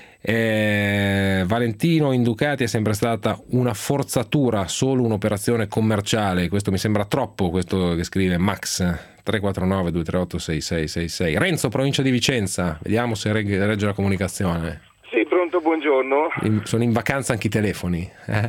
Eh, Valentino in Ducati è sempre stata una forzatura, solo un'operazione commerciale. Questo mi sembra troppo, questo che scrive Max. Tre quattro nove due tre otto sei sei sei sei. Renzo, provincia di Vicenza, vediamo se regge, regge la comunicazione. Sì, pronto, buongiorno. In, sono in vacanza anche i telefoni. Eh?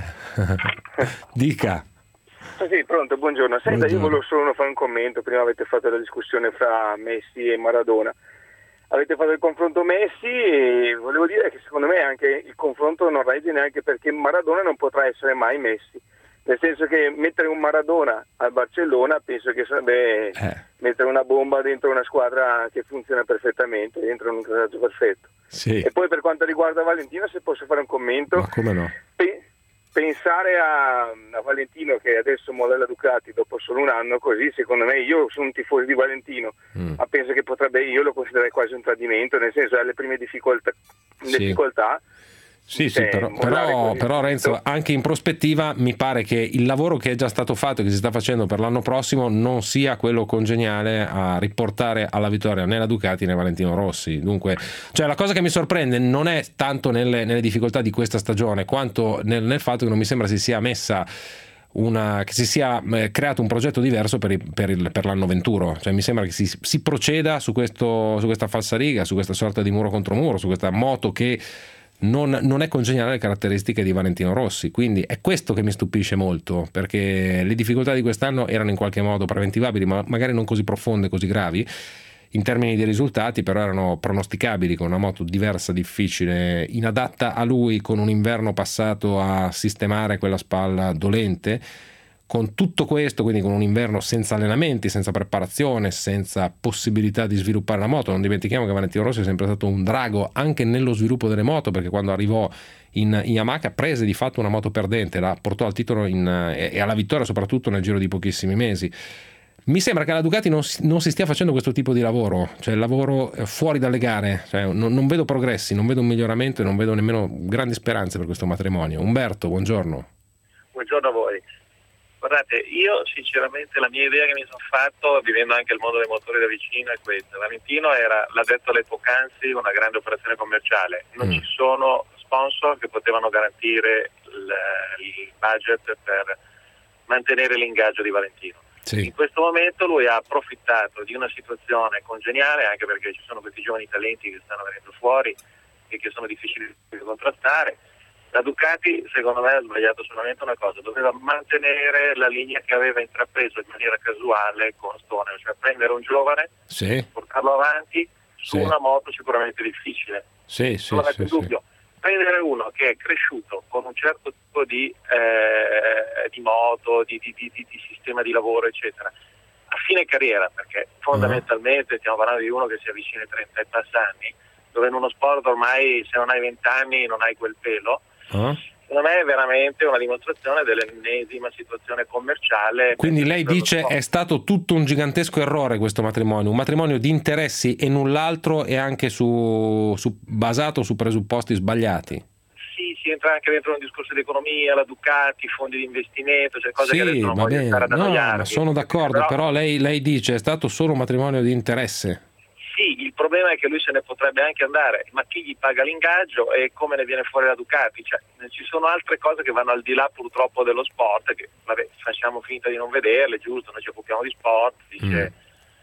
Dica. Sì, pronto, buongiorno. Senta, buongiorno. Io volevo solo fare un commento. Prima avete fatto la discussione fra Messi e Maradona. Avete fatto il confronto Messi e volevo dire che secondo me anche il confronto non regge, neanche perché Maradona non potrà essere mai Messi. Nel senso che mettere un Maradona al Barcellona penso che sarebbe eh. mettere una bomba dentro una squadra che funziona perfettamente, dentro un casaggio perfetto. Sì. E poi per quanto riguarda Valentino, se posso fare un commento, ma come no? Pe- pensare a, a Valentino che adesso modella Ducati dopo solo un anno, così secondo me, io sono un tifoso di Valentino, mm. ma penso che potrebbe, io lo considererei quasi un tradimento, nel senso alle prime difficoltà, sì. difficoltà Sì, sì, però, però, però Renzo, anche in prospettiva mi pare che il lavoro che è già stato fatto e che si sta facendo per l'anno prossimo non sia quello congeniale a riportare alla vittoria né la Ducati né Valentino Rossi. Dunque, cioè, la cosa che mi sorprende non è tanto nelle, nelle difficoltà di questa stagione, quanto nel, nel fatto che non mi sembra si sia messa una, che si sia eh, creato un progetto diverso per, il, per, il, per l'anno venturo. Cioè, mi sembra che si, si proceda su, questo, su questa falsariga, su questa sorta di muro contro muro, su questa moto che Non, non è congeniale alle caratteristiche di Valentino Rossi. Quindi è questo che mi stupisce molto, perché le difficoltà di quest'anno erano in qualche modo preventivabili, ma magari non così profonde, così gravi in termini di risultati, però erano pronosticabili, con una moto diversa, difficile, inadatta a lui, con un inverno passato a sistemare quella spalla dolente. Con tutto questo, quindi con un inverno senza allenamenti, senza preparazione, senza possibilità di sviluppare la moto. Non dimentichiamo che Valentino Rossi è sempre stato un drago anche nello sviluppo delle moto, perché quando arrivò in, in Yamaha prese di fatto una moto perdente, la portò al titolo in, e alla vittoria soprattutto nel giro di pochissimi mesi. Mi sembra che la Ducati non si, non si stia facendo questo tipo di lavoro, cioè il lavoro fuori dalle gare, cioè non, non vedo progressi, non vedo un miglioramento e non vedo nemmeno grandi speranze per questo matrimonio. Umberto, buongiorno. Buongiorno a voi. Guardate, io sinceramente la mia idea che mi sono fatto, vivendo anche il mondo dei motori da vicino, è questa. Valentino era, l'ha detto alle poc'anzi, una grande operazione commerciale. Non mm. ci sono sponsor che potevano garantire il, il budget per mantenere l'ingaggio di Valentino. Sì. In questo momento lui ha approfittato di una situazione congeniale, anche perché ci sono questi giovani talenti che stanno venendo fuori e che sono difficili da contrastare. La Ducati, secondo me, ha sbagliato solamente una cosa: doveva mantenere la linea che aveva intrapreso in maniera casuale con Stoner, cioè prendere un giovane, sì. portarlo avanti su sì. una moto sicuramente difficile. Sì, sì, non sì, è dubbio. Sì. Prendere uno che è cresciuto con un certo tipo di, eh, di moto, di, di, di, di sistema di lavoro, eccetera, a fine carriera, perché fondamentalmente uh-huh. stiamo parlando di uno che si avvicina ai trenta e passa anni, dove in uno sport ormai se non hai venti anni non hai quel pelo. Uh-huh. Secondo me è veramente una dimostrazione dell'ennesima situazione commerciale. Quindi lei dice sport. È stato tutto un gigantesco errore questo matrimonio, un matrimonio di interessi e null'altro, e anche su, su basato su presupposti sbagliati. Sì, si entra anche dentro un discorso di economia, la Ducati, fondi di investimento, cioè cose sì, che adesso non va voglio bene. stare ad No, annoiarmi. ma sono d'accordo, però, però lei, lei dice è stato solo un matrimonio di interesse. Sì, il problema è che lui se ne potrebbe anche andare, ma chi gli paga l'ingaggio e come ne viene fuori la Ducati? Cioè, ci sono altre cose che vanno al di là purtroppo dello sport, che vabbè, facciamo finta di non vederle, giusto, noi ci occupiamo di sport, dice, mm.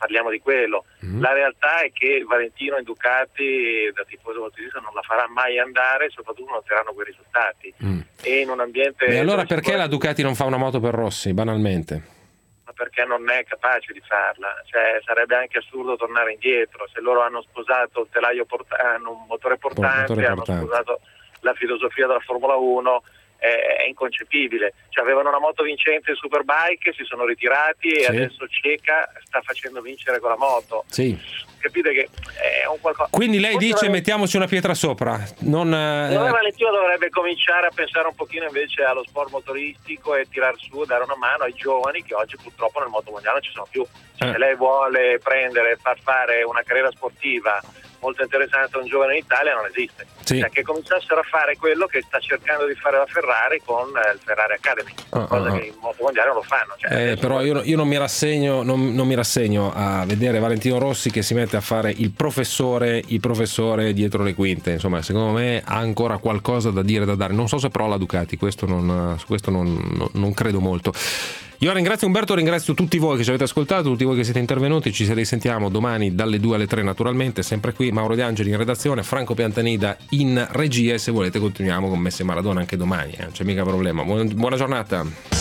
parliamo di quello. Mm. La realtà è che Valentino in Ducati, da tifoso motorista, non la farà mai andare, soprattutto non otterranno quei risultati. Mm. E in un ambiente... E allora perché la Ducati non fa una moto per Rossi, banalmente? Ma perché non è capace di farla, cioè sarebbe anche assurdo tornare indietro. Se loro hanno sposato un telaio portante, hanno un motore portante, motore portante. hanno sposato la filosofia della Formula uno, è inconcepibile. Cioè, avevano una moto vincente in Superbike, si sono ritirati e sì. adesso Cieca sta facendo vincere con la moto. Sì. Capite che è un qualcosa. Quindi lei Forse dice Valentino... mettiamoci una pietra sopra. Non eh... Valentino dovrebbe cominciare a pensare un pochino invece allo sport motoristico e tirar su, dare una mano ai giovani che oggi purtroppo nel moto mondiale non ci sono più. Eh. Se lei vuole prendere e far fare una carriera sportiva molto interessante a un giovane in Italia, non esiste. Sì. Cioè, che cominciassero a fare quello che sta cercando di fare la Ferrari con il Ferrari Academy, oh, cosa oh, che in moto mondiale non lo fanno. Cioè, eh, però io, io non mi rassegno non, non mi rassegno a vedere Valentino Rossi che si mette a fare il professore il professore dietro le quinte. Insomma, secondo me ha ancora qualcosa da dire, da dare. Non so se però la Ducati, questo non, su questo non, non, non credo molto. Io ringrazio Umberto, ringrazio tutti voi che ci avete ascoltato, tutti voi che siete intervenuti. Ci risentiamo domani dalle due alle tre naturalmente, sempre qui. Mauro De Angeli in redazione, Franco Piantanida in regia, e se volete continuiamo con Messi e Maradona anche domani, eh. non c'è mica problema. Buona giornata.